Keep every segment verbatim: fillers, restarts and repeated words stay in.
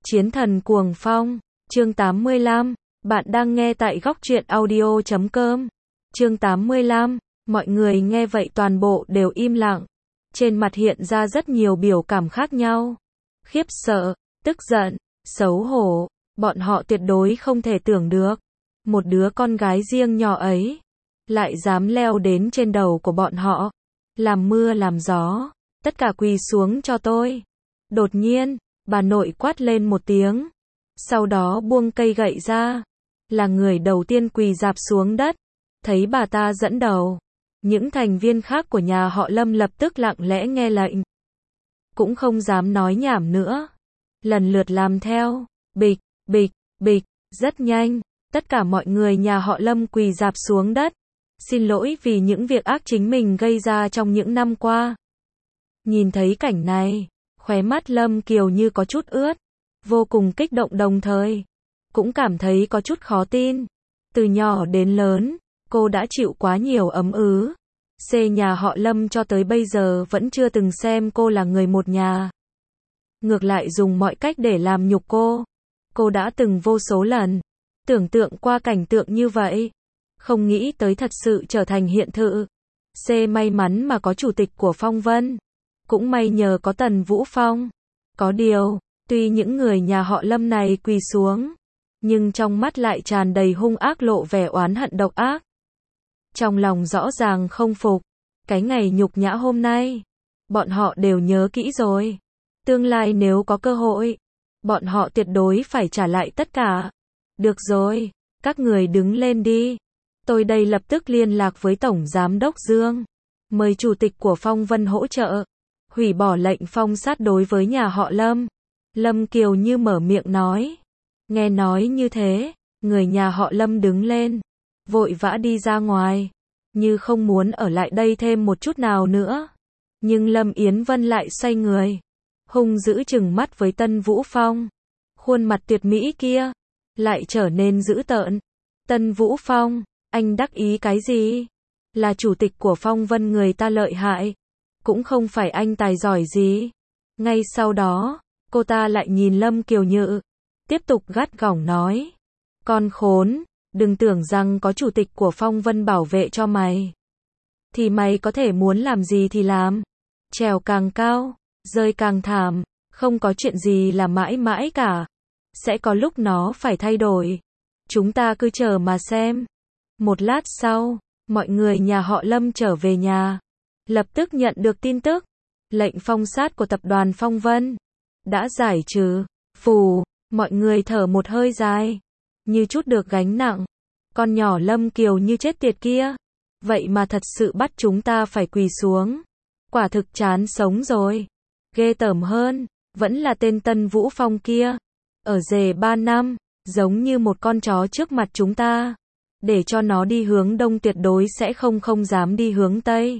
Chiến thần cuồng phong, chương tám mươi lăm, bạn đang nghe tại góc truyện audio chấm com. Chương tám mươi lăm, mọi người nghe vậy toàn bộ đều im lặng. Trên mặt hiện ra rất nhiều biểu cảm khác nhau. Khiếp sợ, tức giận, xấu hổ, bọn họ tuyệt đối không thể tưởng được. Một đứa con gái riêng nhỏ ấy, lại dám leo đến trên đầu của bọn họ. Làm mưa làm gió, tất cả quỳ xuống cho tôi. Đột nhiên, bà nội quát lên một tiếng. Sau đó buông cây gậy ra. Là người đầu tiên quỳ rạp xuống đất. Thấy bà ta dẫn đầu. Những thành viên khác của nhà họ Lâm lập tức lặng lẽ nghe lệnh. Cũng không dám nói nhảm nữa. Lần lượt làm theo. Bịch, bịch, bịch. Rất nhanh, tất cả mọi người nhà họ Lâm quỳ rạp xuống đất. Xin lỗi vì những việc ác chính mình gây ra trong những năm qua. Nhìn thấy cảnh này, khóe mắt Lâm Kiều Như có chút ướt. Vô cùng kích động đồng thời. Cũng cảm thấy có chút khó tin. Từ nhỏ đến lớn, cô đã chịu quá nhiều ấm ứ. C nhà họ Lâm cho tới bây giờ vẫn chưa từng xem cô là người một nhà. Ngược lại dùng mọi cách để làm nhục cô. Cô đã từng vô số lần tưởng tượng qua cảnh tượng như vậy. Không nghĩ tới thật sự trở thành hiện thực. C may mắn mà có chủ tịch của Phong Vân. Cũng may nhờ có Tần Vũ Phong. Có điều, tuy những người nhà họ Lâm này quỳ xuống, nhưng trong mắt lại tràn đầy hung ác, lộ vẻ oán hận độc ác. Trong lòng rõ ràng không phục. Cái ngày nhục nhã hôm nay, bọn họ đều nhớ kỹ rồi. Tương lai nếu có cơ hội, bọn họ tuyệt đối phải trả lại tất cả. Được rồi, các người đứng lên đi. Tôi đây lập tức liên lạc với Tổng Giám đốc Dương. Mời Chủ tịch của Phong Vân hỗ trợ. Hủy bỏ lệnh phong sát đối với nhà họ Lâm. Lâm Kiều Như mở miệng nói. Nghe nói như thế, người nhà họ Lâm đứng lên. Vội vã đi ra ngoài. Như không muốn ở lại đây thêm một chút nào nữa. Nhưng Lâm Yến Vân lại xoay người. Hung dữ trừng mắt với Tân Vũ Phong. Khuôn mặt tuyệt mỹ kia lại trở nên dữ tợn. Tân Vũ Phong, anh đắc ý cái gì? Là chủ tịch của Phong Vân người ta lợi hại. Cũng không phải anh tài giỏi gì. Ngay sau đó, cô ta lại nhìn Lâm Kiều Như. Tiếp tục gắt gỏng nói. Con khốn, đừng tưởng rằng có chủ tịch của Phong Vân bảo vệ cho mày. Thì mày có thể muốn làm gì thì làm. Trèo càng cao, rơi càng thảm. Không có chuyện gì là mãi mãi cả. Sẽ có lúc nó phải thay đổi. Chúng ta cứ chờ mà xem. Một lát sau, mọi người nhà họ Lâm trở về nhà. Lập tức nhận được tin tức. Lệnh phong sát của tập đoàn Phong Vân đã giải trừ. Phù, mọi người thở một hơi dài. Như chút được gánh nặng. Con nhỏ Lâm Kiều Như chết tiệt kia. Vậy mà thật sự bắt chúng ta phải quỳ xuống. Quả thực chán sống rồi. Ghê tởm hơn, vẫn là tên Tân Vũ Phong kia. Ở rể ba năm, giống như một con chó trước mặt chúng ta. Để cho nó đi hướng đông tuyệt đối sẽ không không dám đi hướng tây.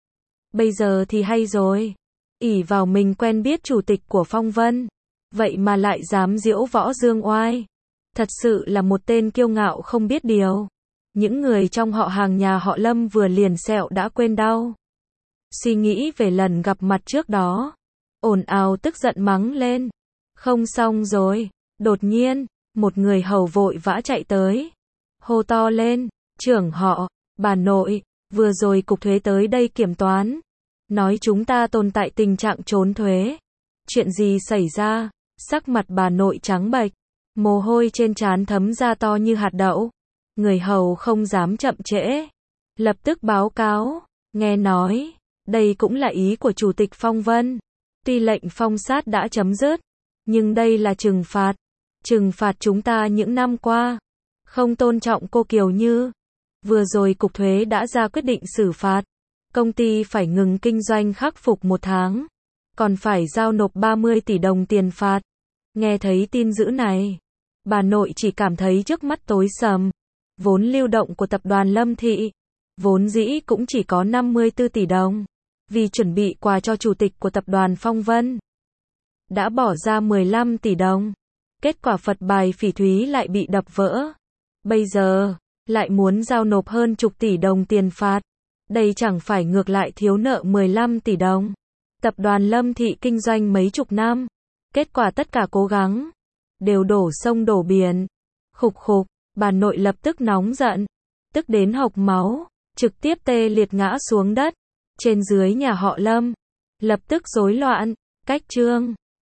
Bây giờ thì hay rồi. Ỷ vào mình quen biết chủ tịch của Phong Vân. Vậy mà lại dám diễu võ dương oai. Thật sự là một tên kiêu ngạo không biết điều. Những người trong họ hàng nhà họ Lâm vừa liền sẹo đã quên đau. Suy nghĩ về lần gặp mặt trước đó. Ồn ào tức giận mắng lên. Không xong rồi. Đột nhiên, một người hầu vội vã chạy tới. Hô to lên. Trưởng họ, bà nội, vừa rồi cục thuế tới đây kiểm toán. Nói chúng ta tồn tại tình trạng trốn thuế. Chuyện gì xảy ra? Sắc mặt bà nội trắng bệch. Mồ hôi trên trán thấm ra to như hạt đậu. Người hầu không dám chậm trễ. Lập tức báo cáo. Nghe nói, đây cũng là ý của Chủ tịch Phong Vân. Tuy lệnh phong sát đã chấm dứt, nhưng đây là trừng phạt. Trừng phạt chúng ta những năm qua. Không tôn trọng cô Kiều Như. Vừa rồi cục thuế đã ra quyết định xử phạt. Công ty phải ngừng kinh doanh khắc phục một tháng. Còn phải giao nộp ba mươi tỷ đồng tiền phạt. Nghe thấy tin dữ này, bà nội chỉ cảm thấy trước mắt tối sầm. Vốn lưu động của tập đoàn Lâm Thị, vốn dĩ cũng chỉ có năm mươi tư tỷ đồng. Vì chuẩn bị quà cho chủ tịch của tập đoàn Phong Vân, đã bỏ ra mười lăm tỷ đồng. Kết quả Phật bài phỉ thúy lại bị đập vỡ. Bây giờ, lại muốn giao nộp hơn chục tỷ đồng tiền phạt. Đây chẳng phải ngược lại thiếu nợ mười lăm tỷ đồng. Tập đoàn Lâm Thị kinh doanh mấy chục năm. Kết quả tất cả cố gắng đều đổ sông đổ biển. Khục khục, bà nội lập tức nóng giận, tức đến hộc máu, trực tiếp tê liệt ngã xuống đất. Trên dưới nhà họ Lâm lập tức rối loạn, cách Trương